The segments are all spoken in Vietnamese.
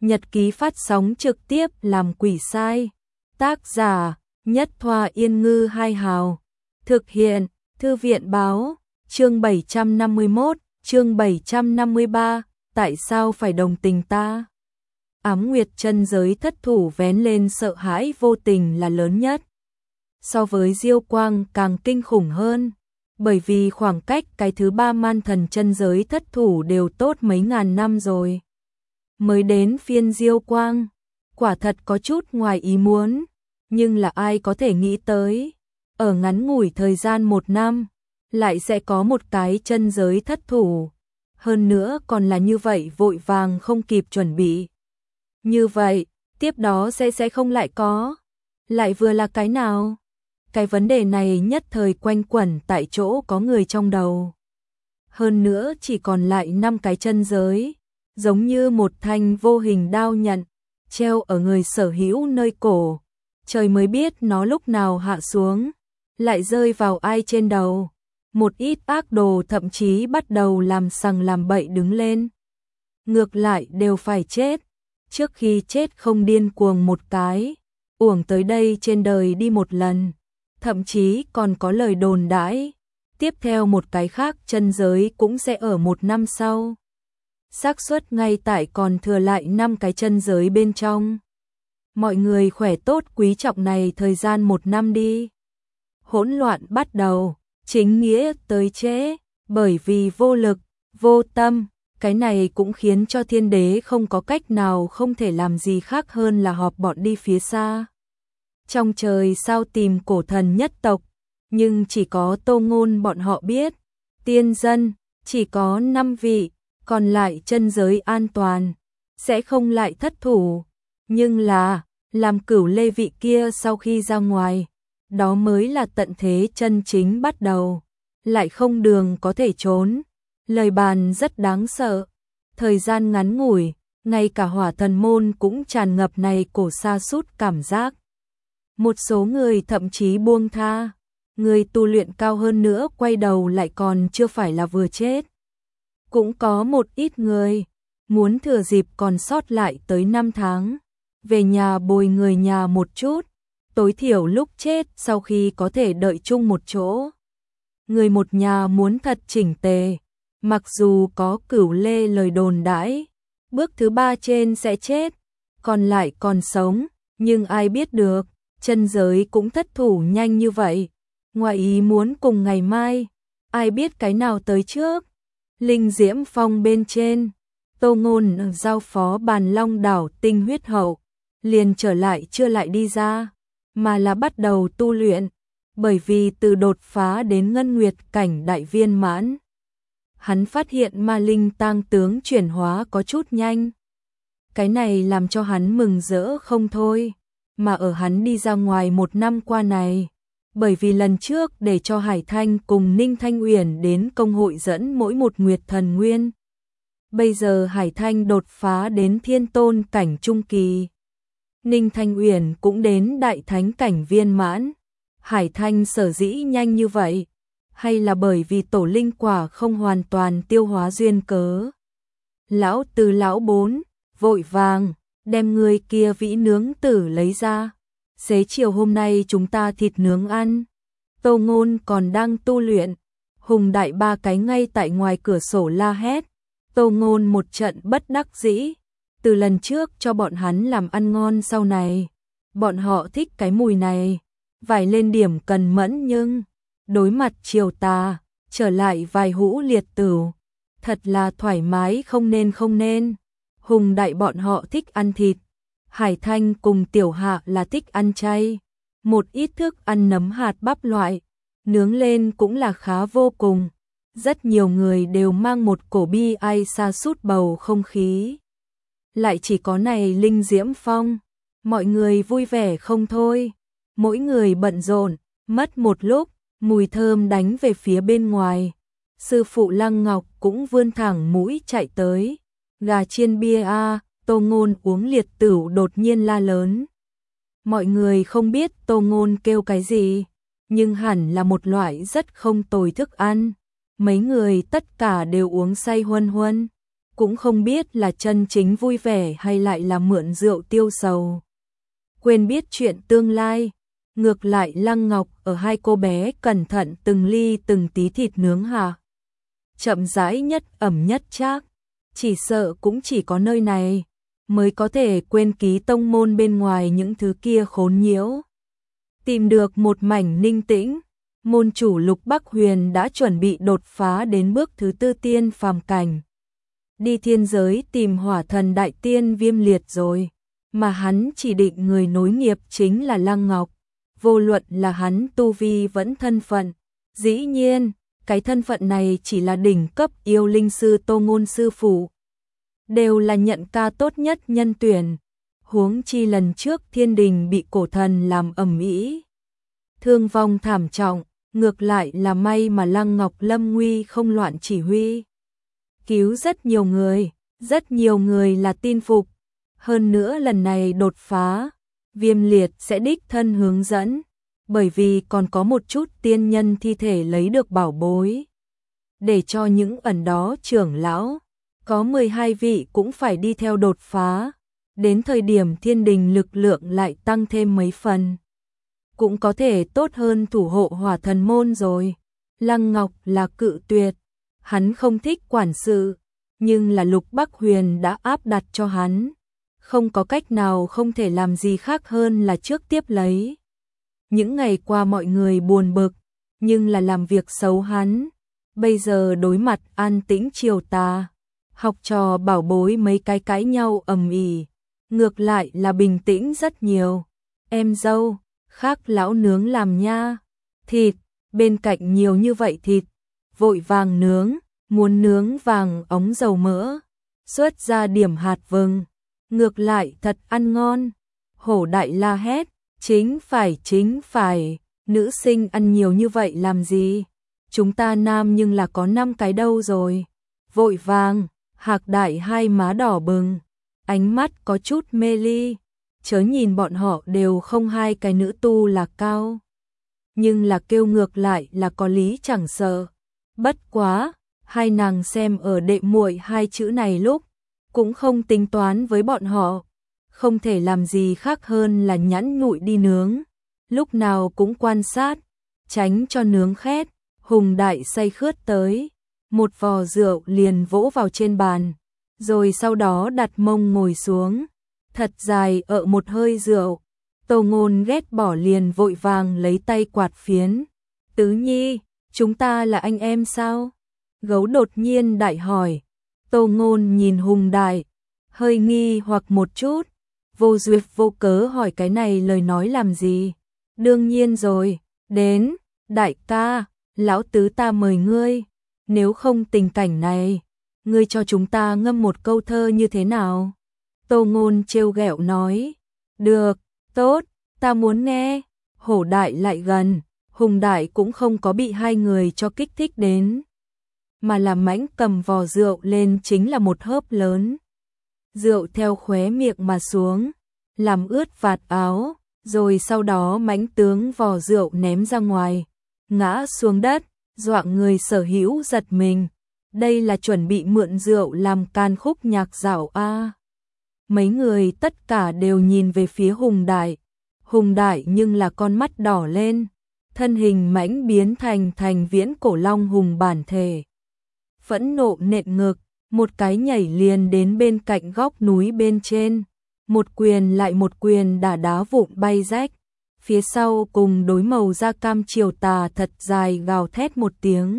Nhật ký phát sóng trực tiếp làm quỷ sai. Tác giả Nhất Thoa Yên Ngư Hai Hào. Thực hiện Thư viện Báo. Chương 751, chương 753. Tại sao phải đồng tình ta? Ám Nguyệt chân giới thất thủ vén lên sợ hãi vô tình là lớn nhất. So với Diêu Quang càng kinh khủng hơn. Bởi vì khoảng cách cái thứ ba man thần chân giới thất thủ đều tốt mấy ngàn năm rồi. Mới đến phiên Diêu Quang, quả thật có chút ngoài ý muốn, nhưng là ai có thể nghĩ tới, ở ngắn ngủi thời gian 1 năm, lại sẽ có một cái chân giới thất thủ, hơn nữa còn là như vậy vội vàng không kịp chuẩn bị. Như vậy, tiếp đó sẽ không lại có, lại vừa là cái nào? Cái vấn đề này nhất thời quanh quẩn tại chỗ có người trong đầu. Hơn nữa chỉ còn lại 5 cái chân giới, giống như một thanh vô hình đao nhận, treo ở người sở hữu nơi cổ. Trời mới biết nó lúc nào hạ xuống, lại rơi vào ai trên đầu. Một ít ác đồ thậm chí bắt đầu làm sằng làm bậy đứng lên. Ngược lại đều phải chết, trước khi chết không điên cuồng một cái, uổng tới đây trên đời đi một lần. Thậm chí còn có lời đồn đãi, tiếp theo một cái khác chân giới cũng sẽ ở 1 năm sau. Xác suất ngay tại còn thừa lại 5 cái chân giới bên trong. Mọi người khỏe tốt quý trọng này thời gian 1 năm đi. Hỗn loạn bắt đầu, chính nghĩa tới trễ, bởi vì vô lực, vô tâm, cái này cũng khiến cho thiên đế không có cách nào không thể làm gì khác hơn là họp bọn đi phía xa. Trong trời sao tìm cổ thần nhất tộc, nhưng chỉ có Tô Ngôn bọn họ biết, tiên dân, chỉ có 5 vị, còn lại chân giới an toàn, sẽ không lại thất thủ. Nhưng là, làm Cửu Lê vị kia sau khi ra ngoài, đó mới là tận thế chân chính bắt đầu, lại không đường có thể trốn. Lời bàn rất đáng sợ, thời gian ngắn ngủi, ngay cả Hỏa Thần môn cũng tràn ngập này cổ sa sút cảm giác. Một số người thậm chí buông tha, người tu luyện cao hơn nữa quay đầu lại còn chưa phải là vừa chết. Cũng có một ít người muốn thừa dịp còn sót lại tới 5 tháng, về nhà bồi người nhà một chút, tối thiểu lúc chết sau khi có thể đợi chung một chỗ. Người một nhà muốn thật chỉnh tề, mặc dù có Cửu Lê lời đồn đãi, bước thứ 3 trên sẽ chết, còn lại còn sống, nhưng ai biết được, chân giới cũng thất thủ nhanh như vậy. Ngoài ý muốn cùng ngày mai, ai biết cái nào tới trước. Linh Diễm Phong bên trên, Tô Ngôn giao phó Bàn Long đảo tinh huyết hậu, liền trở lại chưa lại đi ra, mà là bắt đầu tu luyện, bởi vì từ đột phá đến ngân nguyệt cảnh đại viên mãn, hắn phát hiện ma linh tang tướng chuyển hóa có chút nhanh. Cái này làm cho hắn mừng rỡ không thôi, mà ở hắn đi ra ngoài 1 năm qua này, bởi vì lần trước để cho Hải Thanh cùng Ninh Thanh Uyển đến công hội dẫn mỗi một nguyệt thần nguyên. Bây giờ Hải Thanh đột phá đến thiên tôn cảnh trung kỳ. Ninh Thanh Uyển cũng đến đại thánh cảnh viên mãn. Hải Thanh sở dĩ nhanh như vậy, hay là bởi vì tổ linh quả không hoàn toàn tiêu hóa duyên cớ. Lão Từ lão 4, vội vàng, đem người kia vĩ nướng tử lấy ra. Xế chiều hôm nay chúng ta thịt nướng ăn. Tô Ngôn còn đang tu luyện, Hùng Đại 3 cái ngay tại ngoài cửa sổ la hét. Tô Ngôn một trận bất đắc dĩ, từ lần trước cho bọn hắn làm ăn ngon sau này, bọn họ thích cái mùi này, vài lên điểm cần mẫn nhưng đối mặt chiều tà, trở lại vài hũ liệt tửu, thật là thoải mái không nên. Hùng Đại bọn họ thích ăn thịt, Hải Thanh cùng Tiểu Hạ là thích ăn chay, một ít thức ăn nấm hạt bắp loại, nướng lên cũng là khá vô cùng. Rất nhiều người đều mang một cổ bi ai sa sút bầu không khí. Lại chỉ có này Linh Diễm Phong, mọi người vui vẻ không thôi, mỗi người bận rộn, mất một lúc, mùi thơm đánh về phía bên ngoài. Sư phụ Lăng Ngọc cũng vươn thẳng mũi chạy tới, gà chiên bia a. Tô Ngôn uống liệt tửu đột nhiên la lớn. Mọi người không biết Tô Ngôn kêu cái gì, nhưng hẳn là một loại rất không tồi thức ăn. Mấy người tất cả đều uống say huân huân. cũng không biết là chân chính vui vẻ hay lại là mượn rượu tiêu sầu. Quên biết chuyện tương lai, ngược lại Lăng Ngọc ở hai cô bé cẩn thận từng ly từng tí thịt nướng hạ. Chậm rãi nhất ẩm nhất chắc, chỉ sợ cũng chỉ có nơi này mới có thể quên ký tông môn bên ngoài những thứ kia khốn nhiễu. Tìm được một mảnh ninh tĩnh, môn chủ Lục Bắc Huyền đã chuẩn bị đột phá đến bước thứ 4 tiên phàm cảnh. Đi thiên giới tìm hỏa thần đại tiên Viêm Liệt rồi, mà hắn chỉ định người nối nghiệp chính là Lăng Ngọc, vô luận là hắn tu vi vẫn thân phận. Dĩ nhiên, cái thân phận này chỉ là đỉnh cấp yêu linh sư Tô Ngôn sư phụ, đều là nhận ca tốt nhất nhân tuyển, huống chi lần trước thiên đình bị cổ thần làm ầm ĩ, thương vong thảm trọng, ngược lại là may mà Lăng Ngọc lâm nguy không loạn chỉ huy, cứu rất nhiều người là tin phục. Hơn nữa lần này đột phá, Viêm Liệt sẽ đích thân hướng dẫn, bởi vì còn có một chút tiên nhân thi thể lấy được bảo bối. Để cho những ẩn đó trưởng lão, có 12 vị cũng phải đi theo đột phá, đến thời điểm thiên đình lực lượng lại tăng thêm mấy phần. Cũng có thể tốt hơn thủ hộ hỏa thần môn rồi. Lăng Ngọc là cự tuyệt, hắn không thích quản sự, nhưng là Lục Bắc Huyền đã áp đặt cho hắn. Không có cách nào không thể làm gì khác hơn là trước tiếp lấy. Những ngày qua mọi người buồn bực, nhưng là làm việc xấu hắn. Bây giờ đối mặt an tĩnh chiều tà, học trò bảo bối mấy cái cãi nhau ầm ĩ, ngược lại là bình tĩnh rất nhiều. Em dâu, khác lão nướng làm nha. Thịt, bên cạnh nhiều như vậy thịt, vội vàng nướng, muốn nướng vàng ống dầu mỡ, xuất ra điểm hạt vừng, ngược lại thật ăn ngon. Hổ đại la hét, chính phải, nữ sinh ăn nhiều như vậy làm gì? Chúng ta nam nhưng là có 5 cái đâu rồi. Vội vàng, Hạc đại hai má đỏ bừng, ánh mắt có chút mê ly, chớ nhìn bọn họ đều không hai cái nữ tu là cao. Nhưng là kêu ngược lại là có lý chẳng sợ. Bất quá, hai nàng xem ở đệ muội hai chữ này lúc, cũng không tính toán với bọn họ, không thể làm gì khác hơn là nhẫn nhụi đi nướng, lúc nào cũng quan sát, tránh cho nướng khét. Hùng đại say khướt tới, một vò rượu liền vỗ vào trên bàn, rồi sau đó đặt mông ngồi xuống, thật dài ợ một hơi rượu. Tô Ngôn ghét bỏ liền vội vàng lấy tay quạt phiến. Tứ Nhi, chúng ta là anh em sao? Gấu đột nhiên đại hỏi. Tô Ngôn nhìn Hùng đại, hơi nghi hoặc một chút, vô duyệt vô cớ hỏi cái này lời nói làm gì? Đương nhiên rồi, đến, đại ca, lão tứ ta mời ngươi, nếu không tình cảnh này, ngươi cho chúng ta ngâm một câu thơ như thế nào? Tô Ngôn trêu ghẹo nói. Được, tốt, ta muốn nghe. Hổ đại lại gần, Hùng đại cũng không có bị hai người cho kích thích đến, mà là mãnh cầm vò rượu lên chính là một hớp lớn. Rượu theo khóe miệng mà xuống, làm ướt vạt áo, rồi sau đó mãnh tướng vò rượu ném ra ngoài, ngã xuống đất, dọa người sở hữu giật mình. Đây là chuẩn bị mượn rượu làm can khúc nhạc dạo a. Mấy người tất cả đều nhìn về phía Hùng đại. Hùng đại nhưng là con mắt đỏ lên, thân hình mãnh biến thành viễn cổ long hùng bản thể. Phẫn nộ nện ngực, một cái nhảy liền đến bên cạnh góc núi bên trên, một quyền lại một quyền đá vụn bay rách. Phía sau cùng đối màu da cam chiều tà thật dài gào thét một tiếng,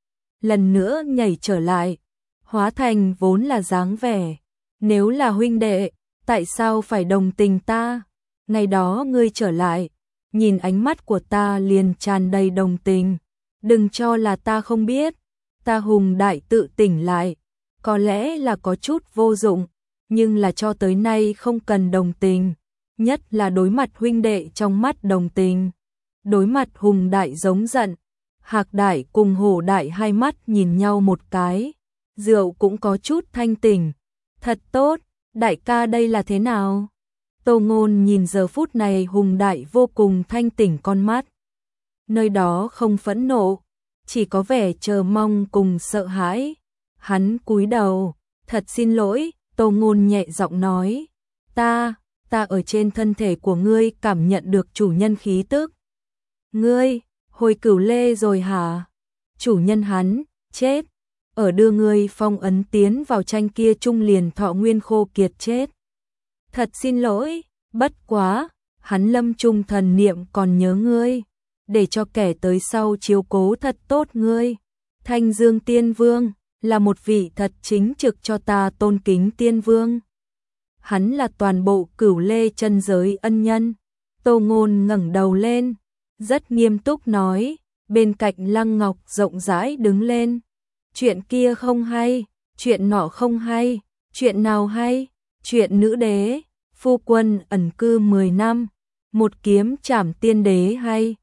lần nữa nhảy trở lại, hóa thành vốn là dáng vẻ. Nếu là huynh đệ, tại sao phải đồng tình ta? Ngày đó ngươi trở lại, nhìn ánh mắt của ta liền tràn đầy đồng tình. Đừng cho là ta không biết, ta Hùng đại tự tỉnh lại, có lẽ là có chút vô dụng, nhưng là cho tới nay không cần đồng tình. Nhất là đối mặt huynh đệ trong mắt đồng tình. Đối mặt Hùng đại giống giận, Hạc đại cùng Hổ đại hai mắt nhìn nhau một cái, rượu cũng có chút thanh tỉnh. Thật tốt, đại ca đây là thế nào? Tô Ngôn nhìn giờ phút này Hùng đại vô cùng thanh tỉnh con mắt. Nơi đó không phẫn nộ, chỉ có vẻ chờ mong cùng sợ hãi. Hắn cúi đầu, Thật xin lỗi, Tô Ngôn nhẹ giọng nói. Ta ở trên thân thể của ngươi cảm nhận được chủ nhân khí tức. Ngươi, hồi Cửu Lê rồi hả? Chủ nhân hắn, chết. Ở đưa ngươi phong ấn tiến vào tranh kia chung liền thọ nguyên khô kiệt chết. Thật xin lỗi, bất quá, hắn lâm chung thần niệm còn nhớ ngươi, để cho kẻ tới sau chiếu cố thật tốt ngươi. Thanh Dương Tiên Vương là một vị thật chính trực cho ta tôn kính tiên vương. Hắn là toàn bộ Cửu Lê chân giới ân nhân. Tô Ngôn ngẩng đầu lên, rất nghiêm túc nói, bên cạnh Lăng Ngọc rộng rãi đứng lên. Chuyện kia không hay, chuyện nọ không hay, chuyện nào hay? Chuyện nữ đế, phu quân ẩn cư 10 năm, một kiếm trảm tiên đế hay?